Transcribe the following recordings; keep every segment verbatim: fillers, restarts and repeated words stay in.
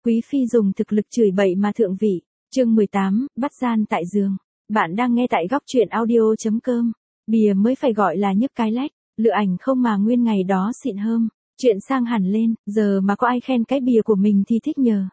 Quý phi dùng thực lực chửi bậy mà thượng vị. Chương mười tám, bắt gian tại giường. Bạn đang nghe tại góc truyện audio chấm com. Bìa mới phải gọi là nhức cái lách, lựa ảnh không mà nguyên ngày đó xịn hơn. Chuyện sang hẳn lên, giờ mà có ai khen cái bìa của mình thì thích nhờ.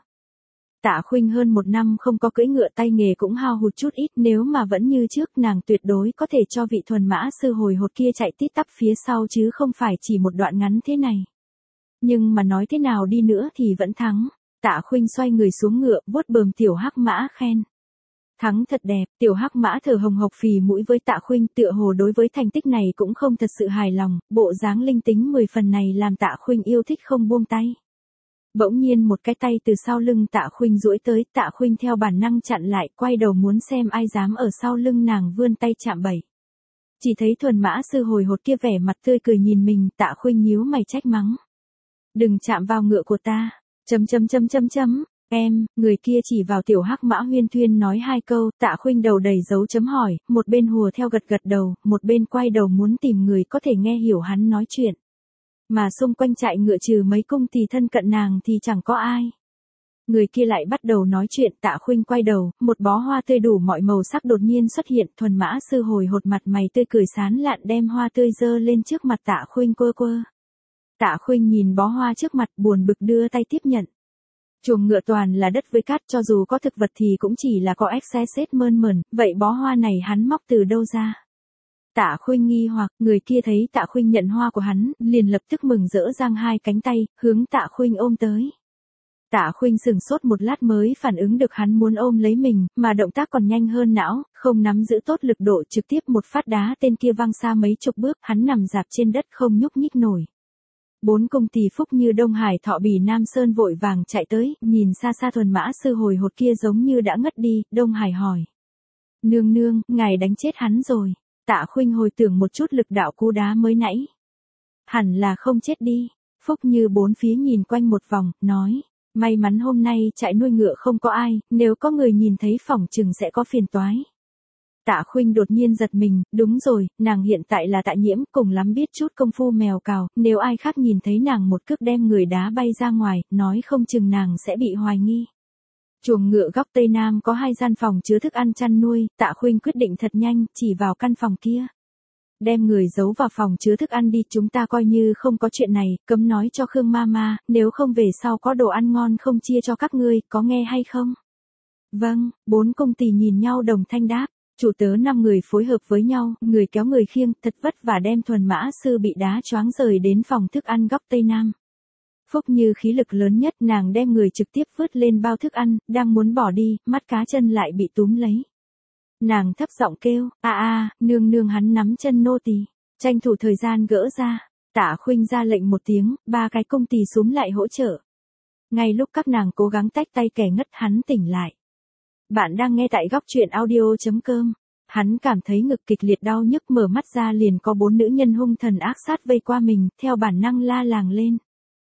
Tạ Khuynh hơn một năm không có cưỡi ngựa, tay nghề cũng hao hụt chút ít, nếu mà vẫn như trước nàng tuyệt đối có thể cho vị thuần mã sư hồi hột kia chạy tít tắp phía sau chứ không phải chỉ một đoạn ngắn thế này. Nhưng mà nói thế nào đi nữa thì vẫn thắng. Tạ Khuynh xoay người xuống ngựa, vuốt bờm tiểu hắc mã khen. Thắng thật đẹp. Tiểu hắc mã thở hồng hộc phì mũi với Tạ Khuynh, tựa hồ đối với thành tích này cũng không thật sự hài lòng, bộ dáng linh tính mười phần này làm Tạ Khuynh yêu thích không buông tay. Bỗng nhiên một cái tay từ sau lưng Tạ Khuynh duỗi tới, Tạ Khuynh theo bản năng chặn lại, quay đầu muốn xem ai dám ở sau lưng nàng vươn tay chạm bẫy. Chỉ thấy thuần mã sư hồi hột kia vẻ mặt tươi cười nhìn mình, Tạ Khuynh nhíu mày trách mắng. Đừng chạm vào ngựa của ta. Chấm chấm chấm chấm chấm, em, người kia chỉ vào tiểu hắc mã huyên thuyên nói hai câu, Tạ Khuynh đầu đầy dấu chấm hỏi, một bên hùa theo gật gật đầu, một bên quay đầu muốn tìm người có thể nghe hiểu hắn nói chuyện. Mà xung quanh trại ngựa trừ mấy cung thì thân cận nàng thì chẳng có ai. Người kia lại bắt đầu nói chuyện, Tạ Khuynh quay đầu, một bó hoa tươi đủ mọi màu sắc đột nhiên xuất hiện, thuần mã sư hồi hột mặt mày tươi cười sán lạn đem hoa tươi dơ lên trước mặt Tạ Khuynh quơ quơ. Tạ Khuynh nhìn bó hoa trước mặt buồn bực đưa tay tiếp nhận. Chuồng ngựa toàn là đất với cát, cho dù có thực vật thì cũng chỉ là có excess mơn mởn, vậy bó hoa này hắn móc từ đâu ra? Tạ Khuynh nghi hoặc, người kia thấy Tạ Khuynh nhận hoa của hắn, liền lập tức mừng rỡ giang hai cánh tay, hướng Tạ Khuynh ôm tới. Tạ Khuynh sững sốt một lát mới phản ứng được hắn muốn ôm lấy mình, mà động tác còn nhanh hơn não, không nắm giữ tốt lực độ, trực tiếp một phát đá tên kia văng xa mấy chục bước, hắn nằm rạp trên đất không nhúc nhích nổi. Bốn công tỷ phúc như Đông Hải Thọ Bỉ Nam Sơn vội vàng chạy tới, nhìn xa xa thuần mã sư hồi hột kia giống như đã ngất đi, Đông Hải hỏi. Nương nương, ngài đánh chết hắn rồi. Tạ Khuynh hồi tưởng một chút lực đạo cú đá mới nãy. Hẳn là không chết đi. Phúc như bốn phía nhìn quanh một vòng, nói. May mắn hôm nay trại nuôi ngựa không có ai, nếu có người nhìn thấy phỏng chừng sẽ có phiền toái. Tạ Khuynh đột nhiên giật mình, đúng rồi, nàng hiện tại là Tạ Nhiễm, cùng lắm biết chút công phu mèo cào, nếu ai khác nhìn thấy nàng một cước đem người đá bay ra ngoài, nói không chừng nàng sẽ bị hoài nghi. Chuồng ngựa góc Tây Nam có hai gian phòng chứa thức ăn chăn nuôi, Tạ Khuynh quyết định thật nhanh, chỉ vào căn phòng kia. Đem người giấu vào phòng chứa thức ăn đi, chúng ta coi như không có chuyện này, cấm nói cho Khương Mama, nếu không về sau có đồ ăn ngon không chia cho các ngươi, có nghe hay không? Vâng, bốn công tỳ nhìn nhau đồng thanh đáp. Chủ tớ năm người phối hợp với nhau, người kéo người khiêng, thật vất vả đem thuần mã sư bị đá choáng rời đến phòng thức ăn góc Tây Nam. Phúc như khí lực lớn nhất, nàng đem người trực tiếp vớt lên bao thức ăn, đang muốn bỏ đi, mắt cá chân lại bị túm lấy. Nàng thấp giọng kêu, a a, nương nương hắn nắm chân nô tỳ, tranh thủ thời gian gỡ ra. Tạ Khuynh ra lệnh một tiếng, ba cái công tỳ xúm lại hỗ trợ. Ngay lúc các nàng cố gắng tách tay kẻ ngất, hắn tỉnh lại. Bạn đang nghe tại góc truyện audio chấm com. Hắn cảm thấy ngực kịch liệt đau nhức, mở mắt ra liền có bốn nữ nhân hung thần ác sát vây qua mình, theo bản năng la làng lên.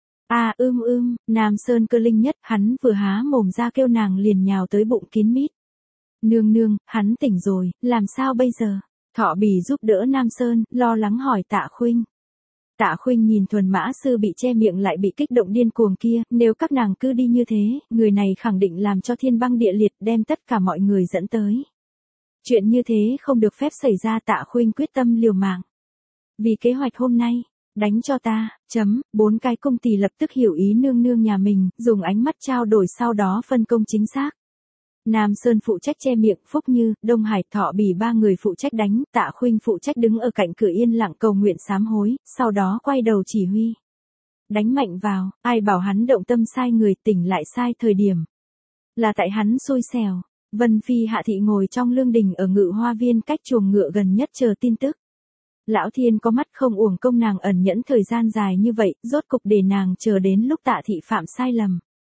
À ưm ưm, Nam Sơn cơ linh nhất, hắn vừa há mồm ra kêu nàng liền nhào tới bụng kín mít. Nương nương, hắn tỉnh rồi, làm sao bây giờ? Thọ Bỉ giúp đỡ Nam Sơn, lo lắng hỏi Tạ Khuynh. Tạ Khuynh nhìn thuần mã sư bị che miệng lại bị kích động điên cuồng kia, nếu các nàng cứ đi như thế, người này khẳng định làm cho thiên băng địa liệt, đem tất cả mọi người dẫn tới. Chuyện như thế không được phép xảy ra, Tạ Khuynh quyết tâm liều mạng. Vì kế hoạch hôm nay, đánh cho ta, chấm, bốn cái công tỳ lập tức hiểu ý nương nương nhà mình, dùng ánh mắt trao đổi sau đó phân công chính xác. Nam Sơn phụ trách che miệng, Phúc Như, Đông Hải, Thọ Bỉ ba người phụ trách đánh, Tạ Khuynh phụ trách đứng ở cạnh cửa yên lặng cầu nguyện sám hối, sau đó quay đầu chỉ huy. Đánh mạnh vào, ai bảo hắn động tâm sai người, tỉnh lại sai thời điểm. Là tại hắn xui xẻo. Vân Phi Hạ Thị ngồi trong lương đình ở Ngự Hoa Viên cách chuồng ngựa gần nhất chờ tin tức. Lão Thiên có mắt không uổng công nàng ẩn nhẫn thời gian dài như vậy, rốt cục để nàng chờ đến lúc Tạ Thị phạm sai lầm.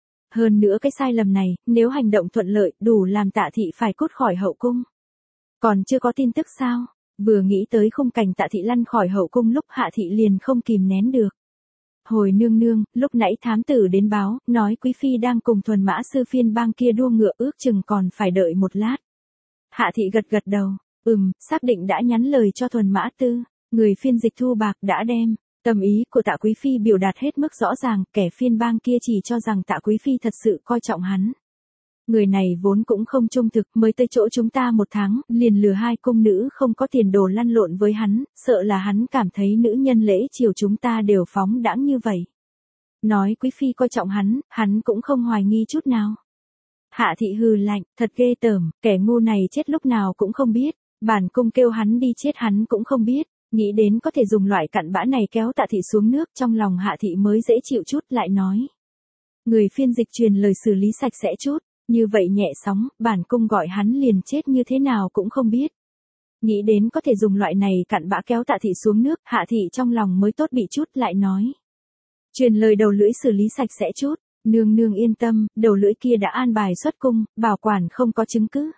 Hơn nữa cái sai lầm này, nếu hành động thuận lợi, đủ làm Tạ Thị phải cút khỏi hậu cung. Còn chưa có tin tức sao? Vừa nghĩ tới khung cảnh Tạ Thị lăn khỏi hậu cung lúc Hạ Thị liền không kìm nén được. Hồi nương nương, lúc nãy thám tử đến báo, nói quý phi đang cùng thuần mã sư phiên bang kia đua ngựa, ước chừng còn phải đợi một lát. Hạ Thị gật gật đầu, ừm, xác định đã nhắn lời cho thuần mã tư, người phiên dịch Thu Bạc đã đem Tâm ý của Tạ Quý Phi biểu đạt hết mức rõ ràng, kẻ phiên bang kia chỉ cho rằng Tạ Quý Phi thật sự coi trọng hắn. Người này vốn cũng không trung thực, mới tới chỗ chúng ta một tháng, liền lừa hai cung nữ không có tiền đồ lăn lộn với hắn, sợ là hắn cảm thấy nữ nhân lễ chiều chúng ta đều phóng đãng như vậy. Nói Quý Phi coi trọng hắn, hắn cũng không hoài nghi chút nào. Hạ thị hừ lạnh, thật ghê tởm, kẻ ngu này chết lúc nào cũng không biết, bản cung kêu hắn đi chết hắn cũng không biết, nghĩ đến có thể dùng loại cặn bã này kéo Tạ thị xuống nước, trong lòng Hạ thị mới dễ chịu chút, lại nói. Người phiên dịch truyền lời xử lý sạch sẽ chút, như vậy nhẹ sóng, bản cung gọi hắn liền chết như thế nào cũng không biết. Nghĩ đến có thể dùng loại này cặn bã kéo Tạ thị xuống nước, Hạ thị trong lòng mới tốt bị chút, lại nói. Truyền lời đầu lưỡi xử lý sạch sẽ chút, nương nương yên tâm, đầu lưỡi kia đã an bài xuất cung, bảo quản không có chứng cứ.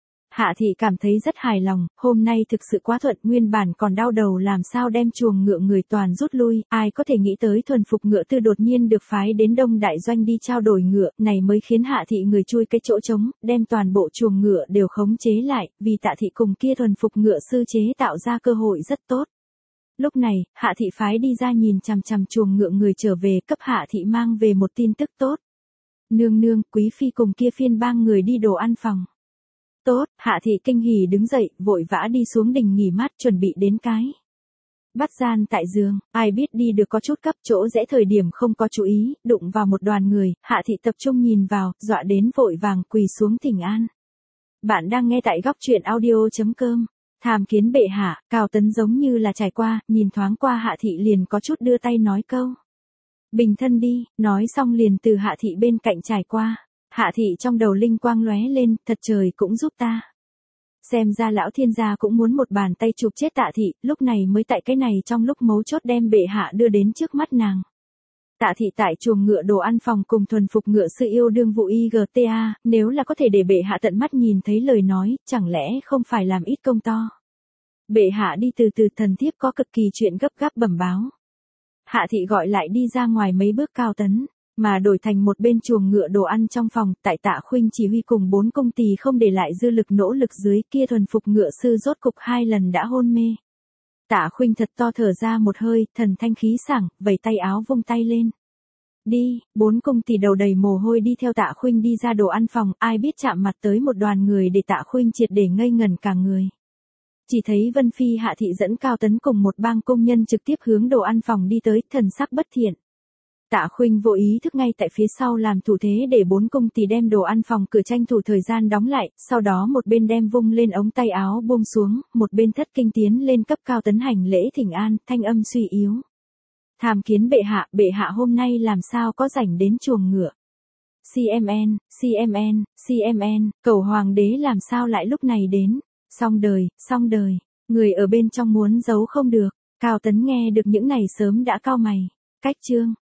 Hạ thị cảm thấy rất hài lòng, hôm nay thực sự quá thuận, nguyên bản còn đau đầu làm sao đem chuồng ngựa người toàn rút lui, ai có thể nghĩ tới thuần phục ngựa tư đột nhiên được phái đến Đông Đại Doanh đi trao đổi ngựa, này mới khiến Hạ thị người chui cái chỗ trống, đem toàn bộ chuồng ngựa đều khống chế lại, vì Tạ thị cùng kia thuần phục ngựa sư chế tạo ra cơ hội rất tốt. Lúc này, Hạ thị phái đi ra nhìn chằm chằm chuồng ngựa người trở về, cấp Hạ thị mang về một tin tức tốt. Nương nương, Quý Phi cùng kia phiên bang người đi đồ ăn phòng. Tốt, Hạ thị kinh hỉ đứng dậy, vội vã đi xuống đình nghỉ mát, chuẩn bị đến cái. Bắt gian tại giường, ai biết đi được có chút cấp, chỗ rẽ thời điểm không có chú ý, đụng vào một đoàn người, Hạ thị tập trung nhìn vào, dọa đến vội vàng quỳ xuống thỉnh an. Bạn đang nghe tại góc truyện audio chấm com. Tham kiến bệ hạ, Cao Tấn giống như là trải qua, nhìn thoáng qua Hạ thị liền có chút đưa tay nói câu. Bình thân đi, nói xong liền từ Hạ thị bên cạnh trải qua. Hạ thị trong đầu linh quang lóe lên, thật trời cũng giúp ta. Xem ra lão thiên gia cũng muốn một bàn tay chụp chết Tạ thị, lúc này mới tại cái này trong lúc mấu chốt đem bệ hạ đưa đến trước mắt nàng. Tạ thị tại chuồng ngựa đồ ăn phòng cùng thuần phục ngựa sư yêu đương vụ i giê tê a, nếu là có thể để bệ hạ tận mắt nhìn thấy lời nói, chẳng lẽ không phải làm ít công to. Bệ hạ đi từ từ, thần thiếp có cực kỳ chuyện gấp gáp bẩm báo. Hạ thị gọi lại đi ra ngoài mấy bước Cao Tấn, mà đổi thành một bên chuồng ngựa đồ ăn trong phòng, tại Tạ Khuynh chỉ huy cùng bốn công tỳ không để lại dư lực nỗ lực dưới, kia thuần phục ngựa sư rốt cục hai lần đã hôn mê. Tạ Khuynh thật to thở ra một hơi, thần thanh khí sảng, vẩy tay áo vung tay lên. Đi, bốn công tỳ đầu đầy mồ hôi đi theo Tạ Khuynh đi ra đồ ăn phòng, ai biết chạm mặt tới một đoàn người để Tạ Khuynh triệt để ngây ngẩn cả người. Chỉ thấy Vân Phi Hạ thị dẫn Cao Tấn cùng một bang công nhân trực tiếp hướng đồ ăn phòng đi tới, thần sắc bất thiện. Tạ Khuynh vô ý thức ngay tại phía sau làm thủ thế để bốn công tỳ đem đồ ăn phòng cửa tranh thủ thời gian đóng lại, sau đó một bên đem vung lên ống tay áo buông xuống, một bên thất kinh tiến lên cấp Cao Tấn hành lễ thỉnh an, thanh âm suy yếu. Tham kiến bệ hạ, bệ hạ hôm nay làm sao có rảnh đến chuồng ngựa. xê em en, xê em en, xê em en, cầu hoàng đế làm sao lại lúc này đến. Xong đời, xong đời, người ở bên trong muốn giấu không được. Cao Tấn nghe được những này sớm đã cau mày. Cách chương.